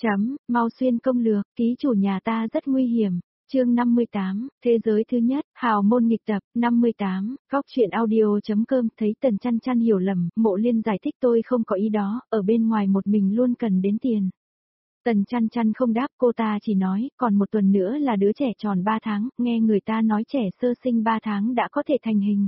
Mau xuyên công lược, ký chủ nhà ta rất nguy hiểm. Chương 58, thế giới thứ nhất, hào môn nghịch tập, 58, góc truyện audio.com. Thấy Tần Chăn Chăn hiểu lầm, Mộ Liên giải thích tôi không có ý đó, ở bên ngoài một mình luôn cần đến tiền. Tần Chăn Chăn không đáp, cô ta chỉ nói, còn một tuần nữa là đứa trẻ tròn 3 tháng, nghe người ta nói trẻ sơ sinh 3 tháng đã có thể thành hình.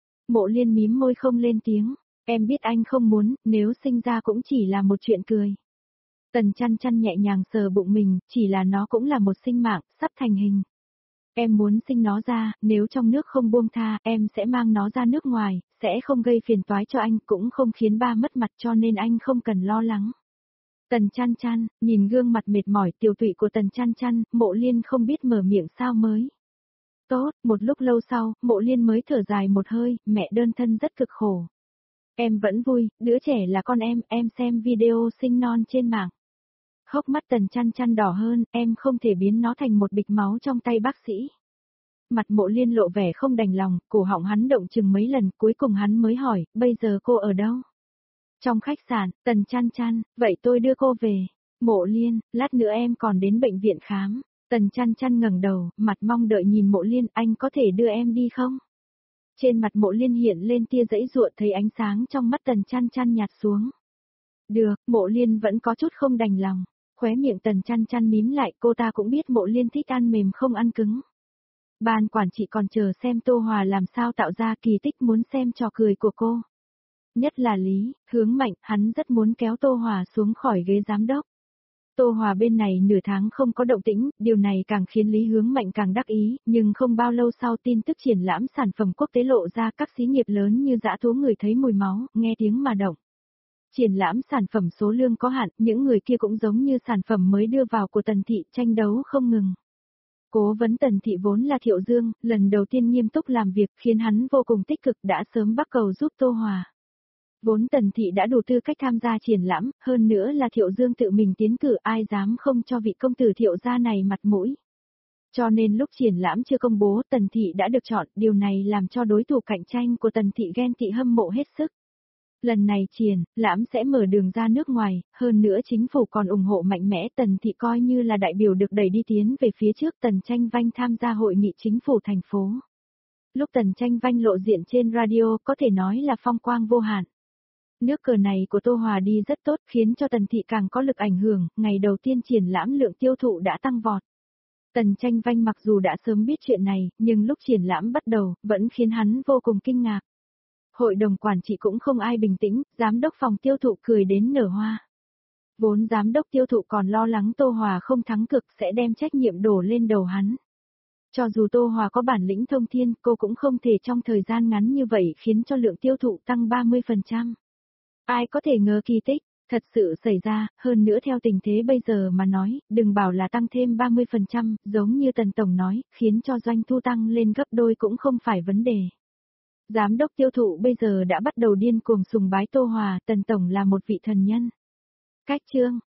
Mộ Liên mím môi không lên tiếng, em biết anh không muốn, nếu sinh ra cũng chỉ là một chuyện cười. Tần Chăn Chăn nhẹ nhàng sờ bụng mình, chỉ là nó cũng là một sinh mạng, sắp thành hình. Em muốn sinh nó ra, nếu trong nước không buông tha, em sẽ mang nó ra nước ngoài, sẽ không gây phiền toái cho anh, cũng không khiến ba mất mặt cho nên anh không cần lo lắng. Tần Chăn Chăn, nhìn gương mặt mệt mỏi tiều tụy của Tần Chăn Chăn, Mộ Liên không biết mở miệng sao mới. Tốt, một lúc lâu sau, Mộ Liên mới thở dài một hơi, mẹ đơn thân rất cực khổ. Em vẫn vui, đứa trẻ là con em xem video sinh non trên mạng. Hốc mắt Tần Chăn Chăn đỏ hơn, em không thể biến nó thành một bịch máu trong tay bác sĩ. Mặt Mộ Liên lộ vẻ không đành lòng, cổ họng hắn động chừng mấy lần, cuối cùng hắn mới hỏi, bây giờ cô ở đâu? Trong khách sạn. Tần Chăn Chăn, vậy tôi đưa cô về. Mộ Liên, lát nữa em còn đến bệnh viện khám. Tần Chăn Chăn ngẩng đầu, mặt mong đợi nhìn Mộ Liên, anh có thể đưa em đi không? Trên mặt Mộ Liên hiện lên tia giãy giụa, thấy ánh sáng trong mắt Tần Chăn Chăn nhạt xuống. Được, Mộ Liên vẫn có chút không đành lòng. Khóe miệng Tần Chăn Chăn mím lại, cô ta cũng biết Mộ Liên thích ăn mềm không ăn cứng. Ban quản trị còn chờ xem Tô Hòa làm sao tạo ra kỳ tích, muốn xem trò cười của cô. Nhất là Lý, Hướng Mạnh, hắn rất muốn kéo Tô Hòa xuống khỏi ghế giám đốc. Tô Hòa bên này nửa tháng không có động tĩnh, điều này càng khiến Lý Hướng Mạnh càng đắc ý, nhưng không bao lâu sau tin tức triển lãm sản phẩm quốc tế lộ ra, các xí nghiệp lớn như dã thú người thấy mùi máu, nghe tiếng mà động. Triển lãm sản phẩm số lượng có hạn, những người kia cũng giống như sản phẩm mới đưa vào của Tần Thị, tranh đấu không ngừng. Cố vấn Tần Thị vốn là Thiệu Dương, lần đầu tiên nghiêm túc làm việc khiến hắn vô cùng tích cực, đã sớm bắt cầu giúp Tô Hòa. Vốn Tần Thị đã đủ tư cách tham gia triển lãm, hơn nữa là Thiệu Dương tự mình tiến cử, ai dám không cho vị công tử Thiệu gia này mặt mũi. Cho nên lúc triển lãm chưa công bố, Tần Thị đã được chọn, điều này làm cho đối thủ cạnh tranh của Tần Thị ghen tị hâm mộ hết sức. Lần này triển lãm sẽ mở đường ra nước ngoài, hơn nữa chính phủ còn ủng hộ mạnh mẽ, Tần Thị coi như là đại biểu được đẩy đi tiến về phía trước. Tần Tranh Vanh tham gia hội nghị chính phủ thành phố. Lúc Tần Tranh Vanh lộ diện trên radio có thể nói là phong quang vô hạn. Nước cờ này của Tô Hòa đi rất tốt, khiến cho Tần Thị càng có lực ảnh hưởng, ngày đầu tiên triển lãm lượng tiêu thụ đã tăng vọt. Tần Tranh Vanh mặc dù đã sớm biết chuyện này, nhưng lúc triển lãm bắt đầu, vẫn khiến hắn vô cùng kinh ngạc. Hội đồng quản trị cũng không ai bình tĩnh, giám đốc phòng tiêu thụ cười đến nở hoa. Vốn giám đốc tiêu thụ còn lo lắng Tô Hòa không thắng cực sẽ đem trách nhiệm đổ lên đầu hắn. Cho dù Tô Hòa có bản lĩnh thông thiên, cô cũng không thể trong thời gian ngắn như vậy khiến cho lượng tiêu thụ tăng 30%. Ai có thể ngờ kỳ tích, thật sự xảy ra, hơn nữa theo tình thế bây giờ mà nói, đừng bảo là tăng thêm 30%, giống như Tần Tổng nói, khiến cho doanh thu tăng lên gấp đôi cũng không phải vấn đề. Giám đốc tiêu thụ bây giờ đã bắt đầu điên cuồng sùng bái Tô Hòa, Tần Tổng là một vị thần nhân. Cách chương,